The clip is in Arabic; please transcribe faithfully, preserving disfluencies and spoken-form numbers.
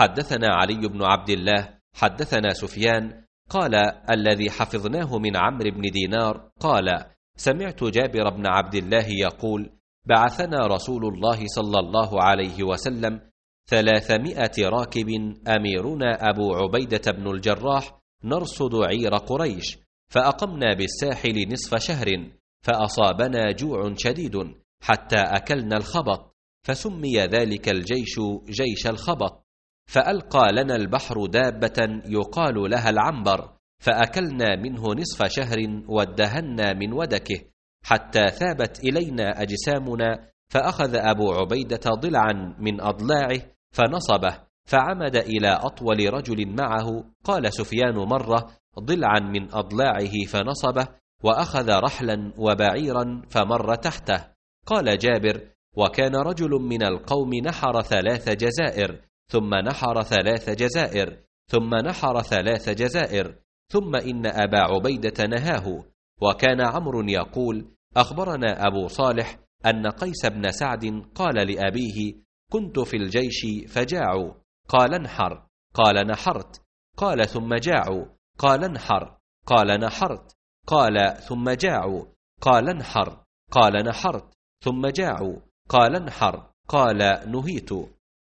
حدثنا علي بن عبد الله حدثنا سفيان قال الذي حفظناه من عمرو بن دينار قال سمعت جابر بن عبد الله يقول بعثنا رسول الله صلى الله عليه وسلم ثلاثمائة راكب أميرنا أبو عبيدة بن الجراح نرصد عير قريش، فأقمنا بالساحل نصف شهر، فأصابنا جوع شديد حتى أكلنا الخبط، فسمي ذلك الجيش جيش الخبط. فألقى لنا البحر دابة يقال لها العنبر، فأكلنا منه نصف شهر وادهنا من ودكه حتى ثابت إلينا أجسامنا، فأخذ أبو عبيدة ضلعا من أضلاعه فنصبه، فعمد إلى أطول رجل معه. قال سفيان مرة ضلعا من أضلاعه فنصبه، وأخذ رحلا وبعيرا فمر تحته. قال جابر وكان رجل من القوم نحر ثلاث جزائر، ثم نحر ثلاث جزائر، ثم نحر ثلاث جزائر، ثم إن أبا عبيدة نهاه. وكان عمرو يقول أخبرنا أبو صالح أن قيس بن سعد قال لأبيه كنت في الجيش فجاعوا، قال انحر، قال نحرت، قال ثم جاعوا، قال انحر، قال نحرت، قال ثم جاعوا، قال انحر، قال نحرت، ثم جاعوا، قال انحر، قال نهيت.